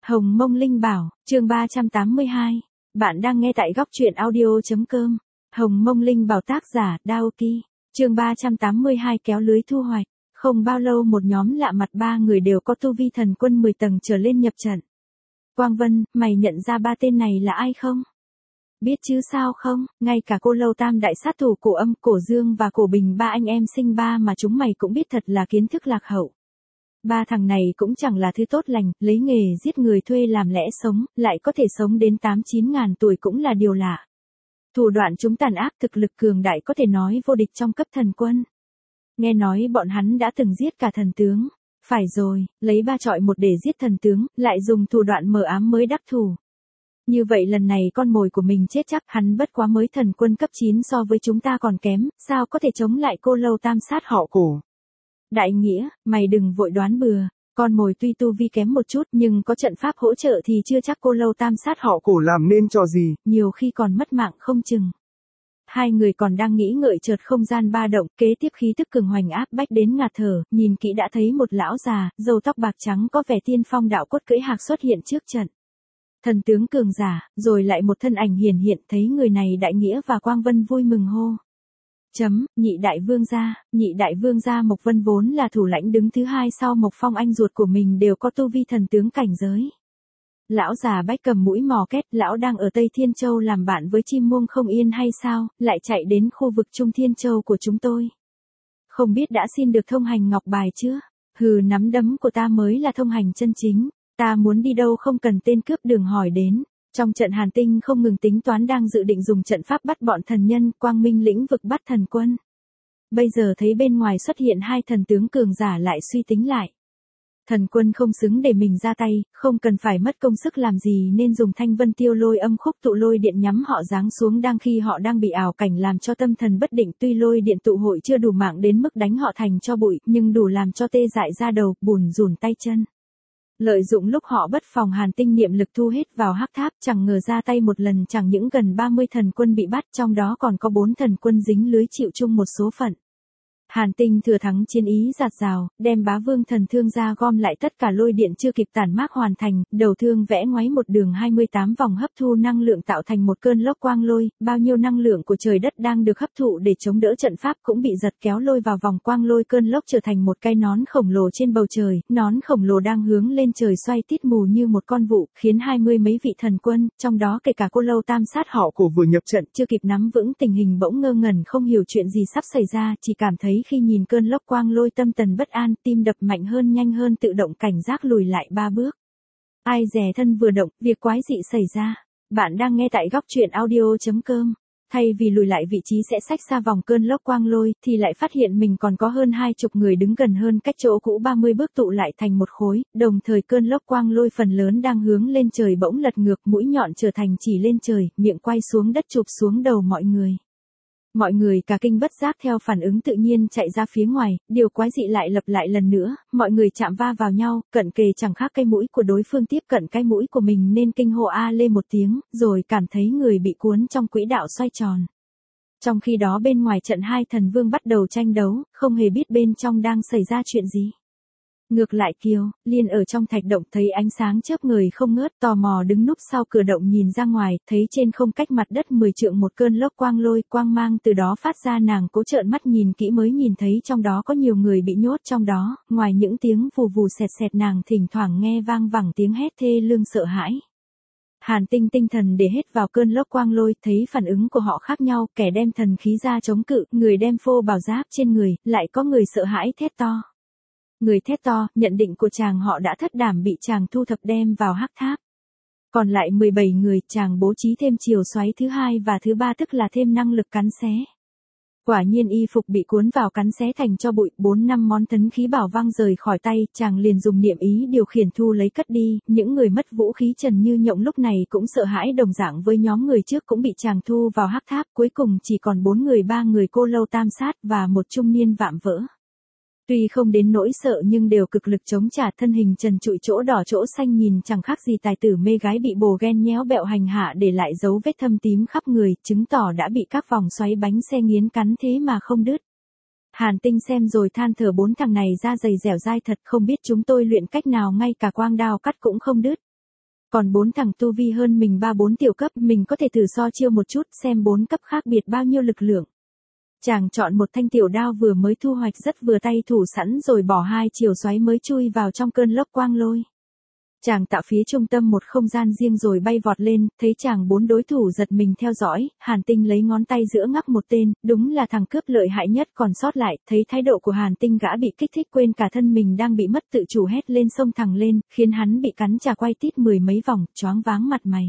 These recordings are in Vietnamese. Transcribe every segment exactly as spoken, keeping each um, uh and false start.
Hồng Mông Linh Bảo, chương ba trăm tám mươi hai. Bạn đang nghe tại góc truyện audio.com. Hồng Mông Linh Bảo tác giả Daoki. Chương ba trăm tám mươi hai kéo lưới thu hoạch. Không bao lâu một nhóm lạ mặt ba người đều có tu vi thần quân mười tầng trở lên nhập trận. Quang Vân, mày nhận ra ba tên này là ai không? Biết chứ sao không, ngay cả cô Lâu Tam đại sát thủ Cổ Âm, Cổ Dương và Cổ Bình ba anh em sinh ba mà chúng mày cũng biết thật là kiến thức lạc hậu. Ba thằng này cũng chẳng là thứ tốt lành, lấy nghề giết người thuê làm lẽ sống, lại có thể sống đến tám chín ngàn tuổi cũng là điều lạ. Thủ đoạn chúng tàn ác, thực lực cường đại có thể nói vô địch trong cấp thần quân. Nghe nói bọn hắn đã từng giết cả thần tướng. Phải rồi, lấy ba trọi một để giết thần tướng, lại dùng thủ đoạn mờ ám mới đắc thủ. Như vậy lần này con mồi của mình chết chắc, hắn bất quá mới thần quân cấp chín so với chúng ta còn kém, sao có thể chống lại cô Lâu Tam sát họ Cổ. Đại Nghĩa, mày đừng vội đoán bừa, con mồi tuy tu vi kém một chút nhưng có trận pháp hỗ trợ thì chưa chắc cô Lâu Tam sát họ Cổ làm nên trò gì, nhiều khi còn mất mạng không chừng. Hai người còn đang nghĩ ngợi chợt không gian ba động, kế tiếp khí tức cường hoành áp bách đến ngạt thở, nhìn kỹ đã thấy một lão già, râu tóc bạc trắng có vẻ tiên phong đạo cốt cưỡi hạc xuất hiện trước trận. Thần tướng cường giả, rồi lại một thân ảnh hiển hiện, thấy người này Đại Nghĩa và Quang Vân vui mừng hô. Chấm, nhị đại vương gia, nhị đại vương gia Mộc Vân vốn là thủ lãnh đứng thứ hai sau Mộc Phong anh ruột của mình đều có tu vi thần tướng cảnh giới. Lão già bách cầm mũi mò két, lão đang ở Tây Thiên Châu làm bạn với chim muông không yên hay sao, lại chạy đến khu vực Trung Thiên Châu của chúng tôi. Không biết đã xin được thông hành ngọc bài chưa? Hừ, nắm đấm của ta mới là thông hành chân chính, ta muốn đi đâu không cần tên cướp đường hỏi đến. Trong trận Hàn Tinh không ngừng tính toán đang dự định dùng trận pháp bắt bọn thần nhân, Quang Minh lĩnh vực bắt thần quân. Bây giờ thấy bên ngoài xuất hiện hai thần tướng cường giả lại suy tính lại. Thần quân không xứng để mình ra tay, không cần phải mất công sức làm gì nên dùng Thanh Vân Tiêu Lôi Âm Khúc tụ lôi điện nhắm họ giáng xuống đang khi họ đang bị ảo cảnh làm cho tâm thần bất định, tuy lôi điện tụ hội chưa đủ mạng đến mức đánh họ thành cho bụi, nhưng đủ làm cho tê dại da đầu, bùn rùn tay chân. Lợi dụng lúc họ bất phòng Hàn Tinh niệm lực thu hết vào hắc tháp, chẳng ngờ ra tay một lần chẳng những gần ba mươi thần quân bị bắt, trong đó còn có bốn thần quân dính lưới chịu chung một số phận. Hàn Tinh thừa thắng chiến ý giạt rào, đem bá vương thần thương ra gom lại tất cả lôi điện chưa kịp tản mát hoàn thành, đầu thương vẽ ngoáy một đường hai mươi tám vòng hấp thu năng lượng tạo thành một cơn lốc quang lôi, bao nhiêu năng lượng của trời đất đang được hấp thụ để chống đỡ trận pháp cũng bị giật kéo lôi vào vòng quang lôi, cơn lốc trở thành một cái nón khổng lồ trên bầu trời, nón khổng lồ đang hướng lên trời xoay tít mù như một con vụ, khiến hai mươi mấy vị thần quân, trong đó kể cả cô Lâu Tam sát họ Cổ vừa nhập trận, chưa kịp nắm vững tình hình bỗng ngơ ngẩn không hiểu chuyện gì sắp xảy ra, chỉ cảm thấy khi nhìn cơn lốc quang lôi tâm tần bất an, tim đập mạnh hơn nhanh hơn tự động cảnh giác lùi lại ba bước. Ai dè thân vừa động, việc quái dị xảy ra. Bạn đang nghe tại góc truyện audio.com. Thay vì lùi lại vị trí sẽ xách xa vòng cơn lốc quang lôi, thì lại phát hiện mình còn có hơn hai chục người đứng gần hơn cách chỗ cũ ba mươi bước tụ lại thành một khối, đồng thời cơn lốc quang lôi phần lớn đang hướng lên trời bỗng lật ngược, mũi nhọn trở thành chỉ lên trời, miệng quay xuống đất chụp xuống đầu mọi người. Mọi người cả kinh bất giác theo phản ứng tự nhiên chạy ra phía ngoài, điều quái dị lại lặp lại lần nữa, mọi người chạm va vào nhau, cận kề chẳng khác cái mũi của đối phương tiếp cận cái mũi của mình nên kinh hô a lên một tiếng, rồi cảm thấy người bị cuốn trong quỹ đạo xoay tròn. Trong khi đó bên ngoài trận hai thần vương bắt đầu tranh đấu, không hề biết bên trong đang xảy ra chuyện gì. Ngược lại Kiều, Liên ở trong thạch động thấy ánh sáng chớp người không ngớt, tò mò đứng núp sau cửa động nhìn ra ngoài, thấy trên không cách mặt đất mười trượng một cơn lốc quang lôi, quang mang từ đó phát ra, nàng cố trợn mắt nhìn kỹ mới nhìn thấy trong đó có nhiều người bị nhốt trong đó, ngoài những tiếng vù vù sẹt sẹt nàng thỉnh thoảng nghe vang vẳng tiếng hét thê lương sợ hãi. Hàn Tinh tinh thần để hết vào cơn lốc quang lôi, thấy phản ứng của họ khác nhau, kẻ đem thần khí ra chống cự, người đem phô bảo giáp trên người, lại có người sợ hãi thét to. Người thét to, nhận định của chàng họ đã thất đảm bị chàng thu thập đem vào hắc tháp. Còn lại mười bảy người, chàng bố trí thêm chiều xoáy thứ hai và thứ ba tức là thêm năng lực cắn xé. Quả nhiên y phục bị cuốn vào cắn xé thành cho bụi, bốn năm món tấn khí bảo văng rời khỏi tay, chàng liền dùng niệm ý điều khiển thu lấy cất đi, những người mất vũ khí trần như nhộng lúc này cũng sợ hãi đồng dạng với nhóm người trước cũng bị chàng thu vào hắc tháp, cuối cùng chỉ còn bốn người, ba người cô Lâu Tam sát và một trung niên vạm vỡ. Tuy không đến nỗi sợ nhưng đều cực lực chống trả, thân hình trần trụi chỗ đỏ chỗ xanh nhìn chẳng khác gì tài tử mê gái bị bồ ghen nhéo bẹo hành hạ để lại dấu vết thâm tím khắp người, chứng tỏ đã bị các vòng xoáy bánh xe nghiến cắn thế mà không đứt. Hàn Tinh xem rồi than thở, bốn thằng này da dày dẻo dai thật, không biết chúng tôi luyện cách nào ngay cả quang đao cắt cũng không đứt. Còn bốn thằng tu vi hơn mình ba bốn tiểu cấp, mình có thể thử so chiêu một chút xem bốn cấp khác biệt bao nhiêu lực lượng. Chàng chọn một thanh tiểu đao vừa mới thu hoạch rất vừa tay thủ sẵn rồi bỏ hai chiều xoáy mới chui vào trong cơn lốc quang lôi. Chàng tạo phía trung tâm một không gian riêng rồi bay vọt lên, thấy chàng bốn đối thủ giật mình theo dõi, Hàn Tinh lấy ngón tay giữa ngắc một tên, đúng là thằng cướp lợi hại nhất còn sót lại, thấy thái độ của Hàn Tinh gã bị kích thích quên cả thân mình đang bị mất tự chủ hét lên xông thẳng lên, khiến hắn bị cắn chà quay tít mười mấy vòng, choáng váng mặt mày.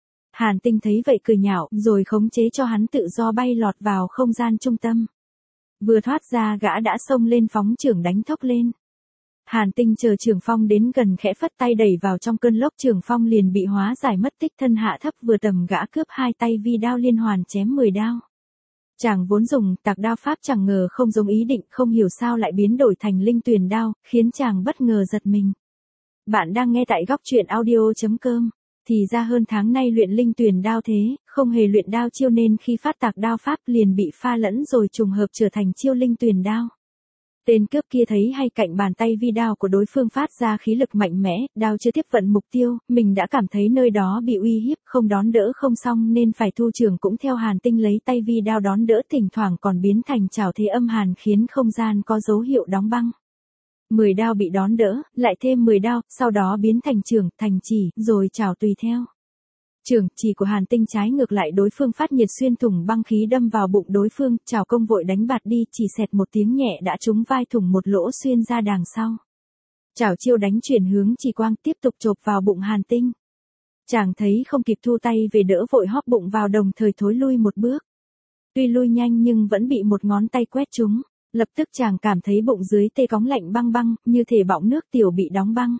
Hàn Tinh thấy vậy cười nhạo, rồi khống chế cho hắn tự do bay lọt vào không gian trung tâm. Vừa thoát ra gã đã xông lên phóng chưởng đánh thốc lên. Hàn Tinh chờ Trường Phong đến gần khẽ phất tay đẩy vào trong cơn lốc, Trường Phong liền bị hóa giải mất tích, thân hạ thấp vừa tầm gã cướp hai tay vi đao liên hoàn chém mười đao. Chàng vốn dùng tạc đao pháp chẳng ngờ không giống ý định, không hiểu sao lại biến đổi thành linh tuyền đao, khiến chàng bất ngờ giật mình. Bạn đang nghe tại góc truyện audio chấm com. Thì ra hơn tháng nay luyện linh tuyền đao thế, không hề luyện đao chiêu nên khi phát tạc đao pháp liền bị pha lẫn rồi trùng hợp trở thành chiêu linh tuyền đao. Tên cướp kia thấy hay cạnh bàn tay vi đao của đối phương phát ra khí lực mạnh mẽ, đao chưa tiếp vận mục tiêu, mình đã cảm thấy nơi đó bị uy hiếp, không đón đỡ không xong nên phải thu trường cũng theo Hàn Tinh lấy tay vi đao đón đỡ, thỉnh thoảng còn biến thành trảo thế âm hàn khiến không gian có dấu hiệu đóng băng. mười đao bị đón đỡ, lại thêm mười đao, sau đó biến thành trường, thành chỉ, rồi trảo tùy theo. Trường, chỉ của Hàn Tinh trái ngược lại đối phương phát nhiệt xuyên thủng băng khí đâm vào bụng đối phương, trảo công vội đánh bạt đi, chỉ xẹt một tiếng nhẹ đã trúng vai thủng một lỗ xuyên ra đằng sau. Trảo chiêu đánh chuyển hướng chỉ quang tiếp tục chộp vào bụng Hàn Tinh. Chàng thấy không kịp thu tay về đỡ vội hóp bụng vào đồng thời thối lui một bước. Tuy lui nhanh nhưng vẫn bị một ngón tay quét trúng, lập tức chàng cảm thấy bụng dưới tê cóng lạnh băng băng, như thể bọng nước tiểu bị đóng băng.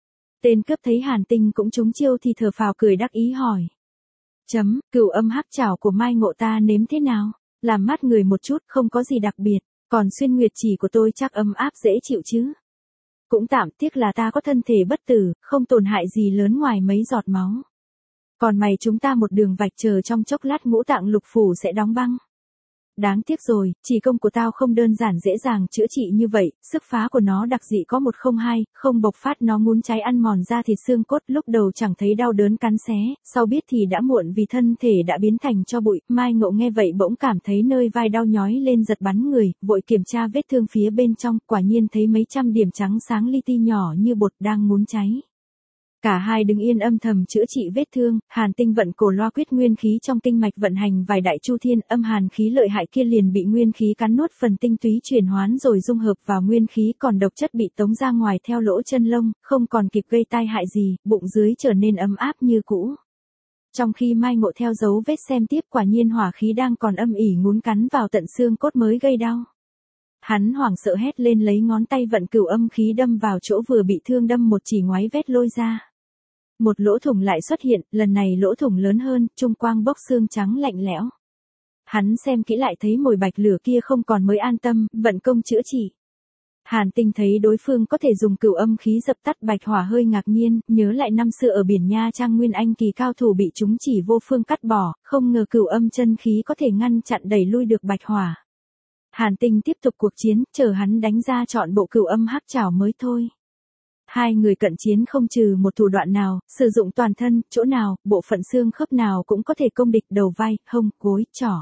Tên cướp thấy Hàn Tinh cũng trúng chiêu thì thở phào cười đắc ý hỏi. Chấm, cửu âm hắc chảo của Mai Ngộ ta nếm thế nào? Làm mát người một chút, không có gì đặc biệt, còn xuyên nguyệt chỉ của tôi chắc ấm áp dễ chịu chứ. Cũng tạm, tiếc là ta có thân thể bất tử, không tổn hại gì lớn ngoài mấy giọt máu. Còn mày chúng ta một đường vạch chờ trong chốc lát ngũ tạng lục phủ sẽ đóng băng. Đáng tiếc rồi, chỉ công của tao không đơn giản dễ dàng chữa trị như vậy, sức phá của nó đặc dị có một không hai, không bộc phát nó ngún cháy ăn mòn da thịt xương cốt, lúc đầu chẳng thấy đau đớn cắn xé, sau biết thì đã muộn vì thân thể đã biến thành tro bụi. Mai Ngộ nghe vậy bỗng cảm thấy nơi vai đau nhói lên giật bắn người, vội kiểm tra vết thương phía bên trong, quả nhiên thấy mấy trăm điểm trắng sáng li ti nhỏ như bột đang ngún cháy. Cả hai đứng yên âm thầm chữa trị vết thương, Hàn Tinh vận cổ loa quyết nguyên khí trong kinh mạch vận hành vài đại chu thiên, âm hàn khí lợi hại kia liền bị nguyên khí cắn nuốt phần tinh túy chuyển hoán rồi dung hợp vào nguyên khí, còn độc chất bị tống ra ngoài theo lỗ chân lông, không còn kịp gây tai hại gì, bụng dưới trở nên ấm áp như cũ. Trong khi Mai Ngộ theo dấu vết xem tiếp, quả nhiên hỏa khí đang còn âm ỉ ngún cắn vào tận xương cốt mới gây đau. Hắn hoảng sợ hét lên lấy ngón tay vận cửu âm khí đâm vào chỗ vừa bị thương, đâm một chỉ ngoáy vết lôi ra. Một lỗ thủng lại xuất hiện, lần này lỗ thủng lớn hơn, trung quang bốc xương trắng lạnh lẽo. Hắn xem kỹ lại thấy mồi bạch lửa kia không còn mới an tâm, vận công chữa trị. Hàn Tinh thấy đối phương có thể dùng cửu âm khí dập tắt bạch hỏa hơi ngạc nhiên, nhớ lại năm xưa ở biển Nha Trang Nguyên Anh kỳ cao thủ bị chúng chỉ vô phương cắt bỏ, không ngờ cửu âm chân khí có thể ngăn chặn đẩy lui được bạch hỏa. Hàn Tinh tiếp tục cuộc chiến, chờ hắn đánh ra chọn bộ cửu âm hắc chảo mới thôi. Hai người cận chiến không trừ một thủ đoạn nào, sử dụng toàn thân, chỗ nào, bộ phận xương khớp nào cũng có thể công địch, đầu vai, hông, gối, trỏ.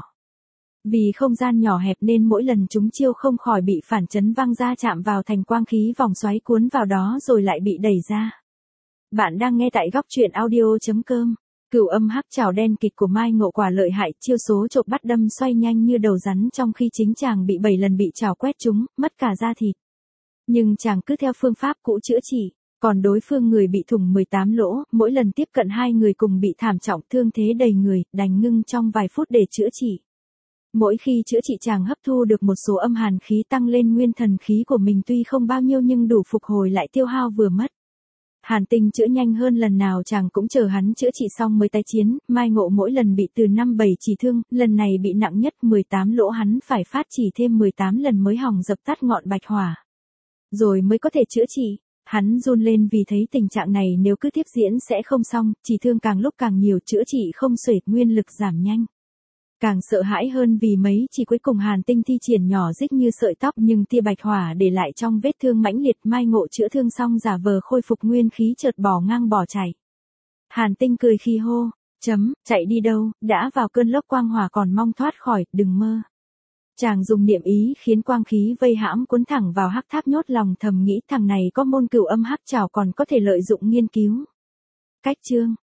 Vì không gian nhỏ hẹp nên mỗi lần chúng chiêu không khỏi bị phản chấn văng ra chạm vào thành quang khí vòng xoáy cuốn vào đó rồi lại bị đẩy ra. Bạn đang nghe tại góc truyện audio chấm com. Cửu âm hắc chảo đen kịch của Mai Ngộ quả lợi hại, chiêu số chộp bắt đâm xoay nhanh như đầu rắn, trong khi chính chàng bị bảy lần bị chảo quét trúng, mất cả da thịt. Nhưng chàng cứ theo phương pháp cũ chữa trị, còn đối phương người bị thủng mười tám lỗ, mỗi lần tiếp cận hai người cùng bị thảm trọng, thương thế đầy người, đành ngưng trong vài phút để chữa trị. Mỗi khi chữa trị chàng hấp thu được một số âm hàn khí tăng lên nguyên thần khí của mình, tuy không bao nhiêu nhưng đủ phục hồi lại tiêu hao vừa mất. Hàn Tinh chữa nhanh hơn lần nào, chàng cũng chờ hắn chữa trị xong mới tái chiến. Mai Ngộ mỗi lần bị từ năm bảy chỉ thương, lần này bị nặng nhất mười tám lỗ, hắn phải phát chỉ thêm mười tám lần mới hòng dập tắt ngọn bạch hỏa. Rồi mới có thể chữa trị. Hắn run lên vì thấy tình trạng này nếu cứ tiếp diễn sẽ không xong, chỉ thương càng lúc càng nhiều, chữa trị không xuể, nguyên lực giảm nhanh. Càng sợ hãi hơn vì mấy chỉ cuối cùng Hàn Tinh thi triển nhỏ rích như sợi tóc, nhưng tia bạch hỏa để lại trong vết thương mãnh liệt. Mai Ngộ chữa thương xong giả vờ khôi phục nguyên khí, chợt bỏ ngang bỏ chạy. Hàn Tinh cười khi hô, chấm, chạy đi đâu, đã vào cơn lốc quang hỏa còn mong thoát khỏi, đừng mơ. Chàng dùng niệm ý khiến quang khí vây hãm cuốn thẳng vào hắc tháp, nhốt lòng thầm nghĩ thằng này có môn cửu âm hắc trảo còn có thể lợi dụng nghiên cứu. Cách chương